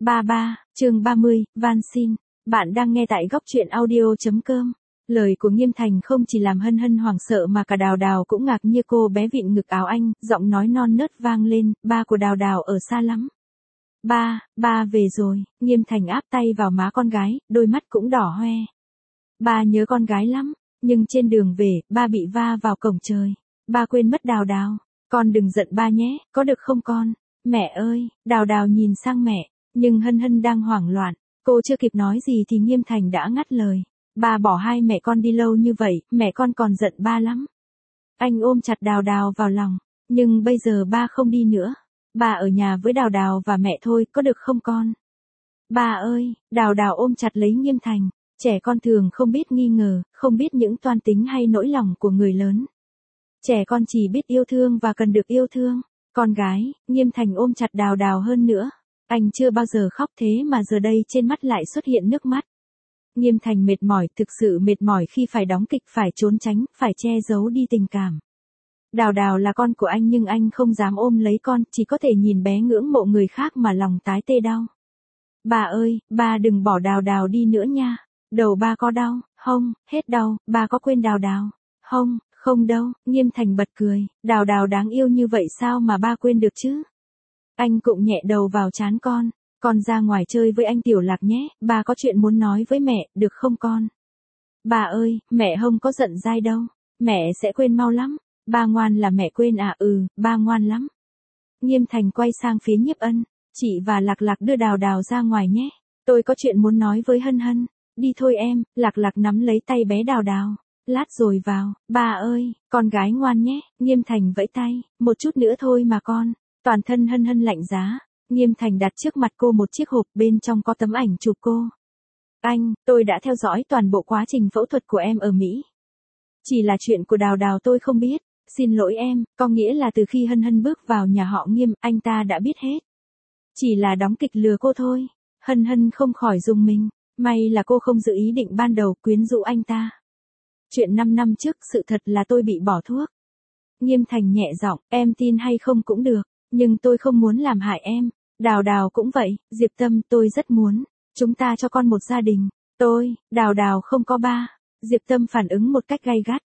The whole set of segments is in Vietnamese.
33, chương 30, van xin. Bạn đang nghe tại góc truyện audio.com. Lời của Nghiêm Thành không chỉ làm Hân Hân hoảng sợ mà cả Đào Đào cũng ngạc như cô bé vịn ngực áo anh, giọng nói non nớt vang lên, ba của Đào Đào ở xa lắm. Ba về rồi, Nghiêm Thành áp tay vào má con gái, đôi mắt cũng đỏ hoe. Ba nhớ con gái lắm, nhưng trên đường về, ba bị va vào cổng trời. Ba quên mất Đào Đào, con đừng giận ba nhé, có được không con? Mẹ ơi, Đào Đào nhìn sang mẹ, nhưng Hân Hân đang hoảng loạn, cô chưa kịp nói gì thì Nghiêm Thành đã ngắt lời. Ba bỏ hai mẹ con đi lâu như vậy, mẹ con còn giận ba lắm. Anh ôm chặt Đào Đào vào lòng, nhưng bây giờ ba không đi nữa. Ba ở nhà với Đào Đào và mẹ thôi, có được không con? Ba ơi, Đào Đào ôm chặt lấy Nghiêm Thành, trẻ con thường không biết nghi ngờ, không biết những toan tính hay nỗi lòng của người lớn. Trẻ con chỉ biết yêu thương và cần được yêu thương. Con gái, Nghiêm Thành ôm chặt Đào Đào hơn nữa. Anh chưa bao giờ khóc thế mà giờ đây trên mắt lại xuất hiện nước mắt. Nghiêm Thành mệt mỏi, thực sự mệt mỏi khi phải đóng kịch, phải trốn tránh, phải che giấu đi tình cảm. Đào Đào là con của anh nhưng anh không dám ôm lấy con, chỉ có thể nhìn bé ngưỡng mộ người khác mà lòng tái tê đau. Ba ơi, ba đừng bỏ Đào Đào đi nữa nha. Đầu ba có đau, không, hết đau, ba có quên Đào Đào. Không đâu, Nghiêm Thành bật cười, Đào Đào đáng yêu như vậy sao mà ba quên được chứ? Anh cụng nhẹ đầu vào trán con ra ngoài chơi với anh Tiểu Lạc nhé, ba có chuyện muốn nói với mẹ, được không con? Ba ơi, mẹ không có giận dai đâu, mẹ sẽ quên mau lắm, ba ngoan là mẹ quên à? Ba ngoan lắm. Nghiêm Thành quay sang phía Nhiếp Ân, chị và Lạc Lạc đưa Đào Đào ra ngoài nhé, tôi có chuyện muốn nói với Hân Hân. Đi thôi em, Lạc Lạc nắm lấy tay bé Đào Đào. Lát rồi vào, ba ơi, con gái ngoan nhé, Nghiêm Thành vẫy tay, một chút nữa thôi mà con. Toàn thân Hân Hân lạnh giá, Nghiêm Thành đặt trước mặt cô một chiếc hộp, bên trong có tấm ảnh chụp cô. Anh, tôi đã theo dõi toàn bộ quá trình phẫu thuật của em ở Mỹ. Chỉ là chuyện của Đào Đào tôi không biết, xin lỗi em, có nghĩa là từ khi Hân Hân bước vào nhà họ Nghiêm, anh ta đã biết hết. Chỉ là đóng kịch lừa cô thôi. Hân Hân không khỏi rùng mình, may là cô không giữ ý định ban đầu quyến rũ anh ta. Chuyện 5 năm trước, sự thật là tôi bị bỏ thuốc. Nghiêm Thành nhẹ giọng, em tin hay không cũng được, nhưng tôi không muốn làm hại em. Đào Đào cũng vậy, Diệp Tâm, tôi rất muốn. Chúng ta cho con một gia đình. Đào Đào không có ba. Diệp Tâm phản ứng một cách gay gắt.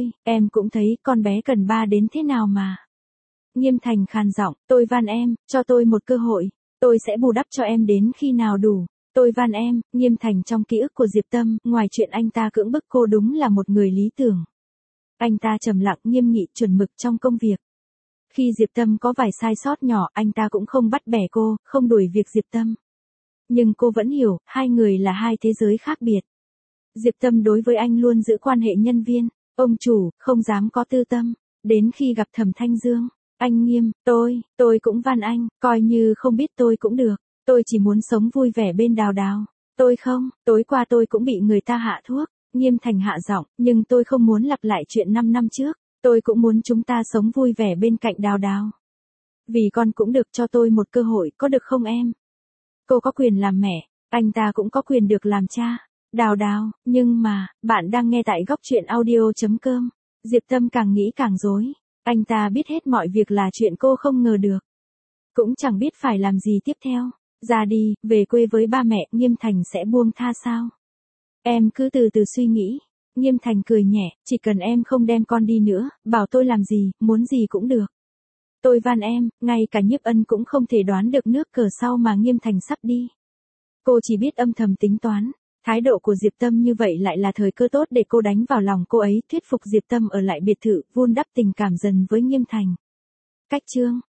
Em cũng thấy con bé cần ba đến thế nào mà. Nghiêm Thành khàn giọng, tôi van em, cho tôi một cơ hội. Tôi sẽ bù đắp cho em đến khi nào đủ. Tôi van em. Nghiêm Thành trong ký ức của Diệp Tâm, ngoài chuyện anh ta cưỡng bức cô đúng là một người lý tưởng. Anh ta trầm lặng, nghiêm nghị, chuẩn mực trong công việc. Khi Diệp Tâm có vài sai sót nhỏ, anh ta cũng không bắt bẻ cô, không đuổi việc Diệp Tâm. Nhưng cô vẫn hiểu, hai người là hai thế giới khác biệt. Diệp Tâm đối với anh luôn giữ quan hệ nhân viên, ông chủ, không dám có tư tâm. Đến khi gặp Thẩm Thanh Dương, anh Nghiêm, tôi cũng van anh, coi như không biết tôi cũng được. Tôi chỉ muốn sống vui vẻ bên Đào Đào. Tối qua tôi cũng bị người ta hạ thuốc. Nghiêm Thành hạ giọng, nhưng tôi không muốn lặp lại chuyện 5 năm trước. Tôi cũng muốn chúng ta sống vui vẻ bên cạnh Đào Đào. Vì con cũng được, cho tôi một cơ hội, có được không em? Cô có quyền làm mẹ, anh ta cũng có quyền được làm cha. Đào Đào, nhưng mà, bạn đang nghe tại góc truyện audio.com. Diệp Tâm càng nghĩ càng rối. Anh ta biết hết mọi việc là chuyện cô không ngờ được. Cũng chẳng biết phải làm gì tiếp theo. Ra đi, về quê với ba mẹ, Nghiêm Thành sẽ buông tha sao? Em cứ từ từ suy nghĩ. Nghiêm Thành cười nhẹ, chỉ cần em không đem con đi nữa, bảo tôi làm gì, muốn gì cũng được. Tôi van em, ngay cả Nhiếp Ân cũng không thể đoán được nước cờ sau mà Nghiêm Thành sắp đi. Cô chỉ biết âm thầm tính toán, thái độ của Diệp Tâm như vậy lại là thời cơ tốt để cô đánh vào lòng cô ấy, thuyết phục Diệp Tâm ở lại biệt thự, vun đắp tình cảm dần với Nghiêm Thành. Cách chương